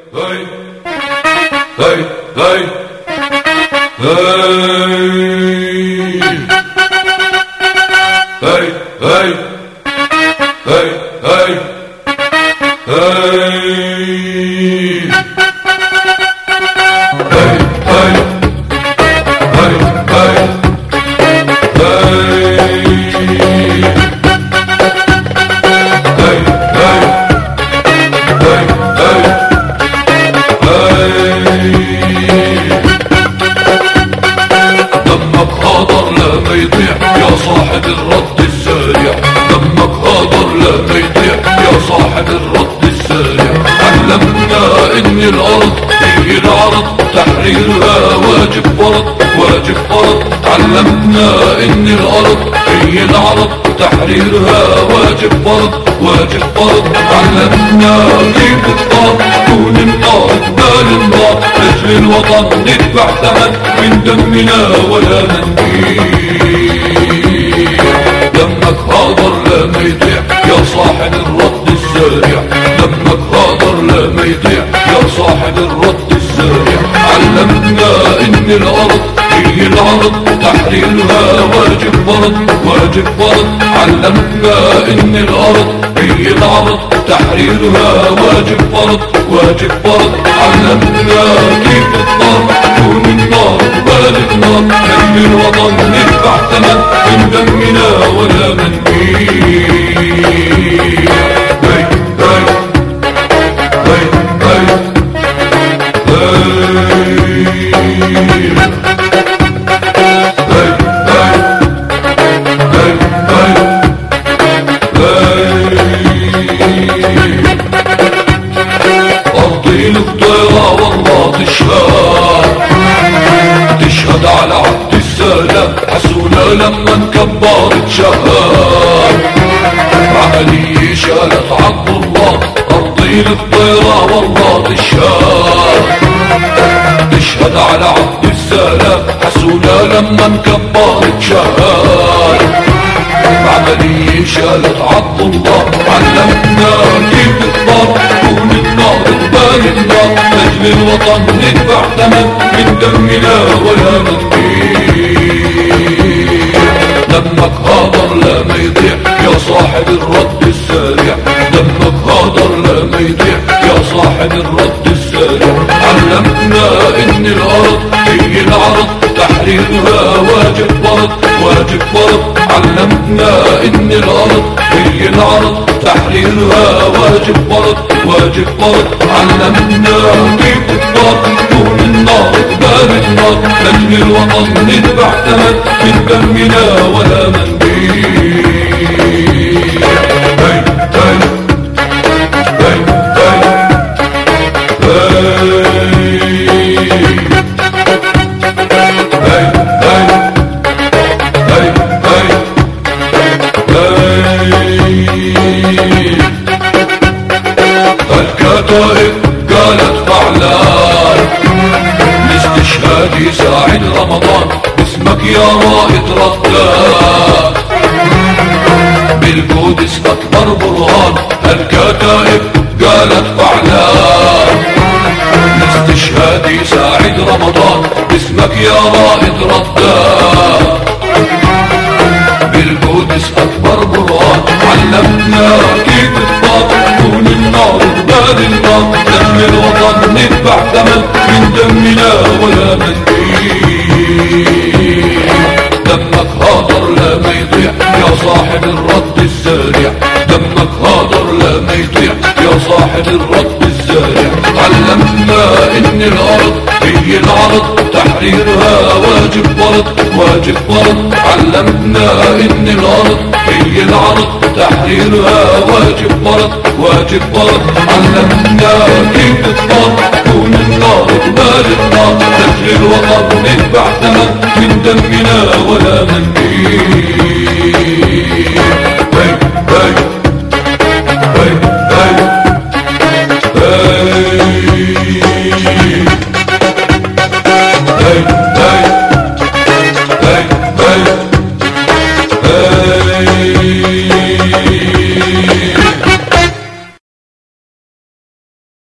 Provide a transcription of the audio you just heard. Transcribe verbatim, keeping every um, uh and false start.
هاي هاي هاي هاي هاي هاي صاحب الرد السارع، دمك هادر لا ما يضيع يا صاحب الرد السارع. علمنا ان الارض هي العرض تحريرها واجب فرض واجب فرض. علمنا ان الارض هي العرض تحريرها واجب فرض واجب فرض. علمنا كيف الطار تكون النار قبال النار، لاجل الوطن ندفع ثمن من دمنا ولا ننكير. دمك هادر لا ما يضيع يا صاحب الرد السارع، دمك هادر لا ما يضيع يا صاحب الرد السارع. علمنا ان الارض هي العرض تحريرها واجب فرض واجب فرض. علمنا ان الارض هي العرض تحريرها واجب فرض واجب فرض. علمنا كيف الطار تكون النار قبال النار، لاجل الوطن ندفع ثمن من دمنا ولا منكير. هاي هاي هاي هاي تشهد على عبد السلام حسونا لما انكبرت شهاد. عملية شالت عبد الله أرضين الطيرة والله تشهد. تشهد على عبد السلام حسونا لما انكبرت شهاد. عملية شالت عبد الله. علمنا كيف الطار تكون النار قبال النار، لاجل الوطن ندفع ثمن من دمنا ولا ننكير. دمك هادر لا ما يضيع يا صاحب الرد السارع، دمك هادر لا ما يضيع يا صاحب الرد السارع. علمنا ان الارض هي العرض تحريرها واجب فرض واجب فرض. علمنا ان الارض هي العرض تحريرها واجب فرض واجب فرض. علمنا كيف الطار تكون النار قبال النار، لاجل الوطن ندفع ثمن من دمنا ولا منكير. هاي هاي هاي هاي الكتائب قالت فعلان الاستشهاد يساعد رمضان، اسمك يا رائد ردان بالقدس اكبر برهان. الكتائب قالت فعلان الاستشهاد يساعد رمضان، اسمك يا رائد ردان بالقدس اكبر برهان. علمنا كيف الطار تكون النار قبال النار، لاجل الوطن ندفع ثمن من دمنا ولا منكير. دمك هادر لا ما يضيع يا صاحب الرد السارع، دمك هادر لا ما يضيع يا صاحب الرد السارع. علمنا ان الارض هي العرض تحريرها واجب فرض واجب فرض. علمنا ان الارض هي العرض تحريرها واجب فرض واجب فرض. علمنا كيف الطار تكون النار قبال النار، لاجل الوطن ندفع ثمن من دمنا ولا منكير.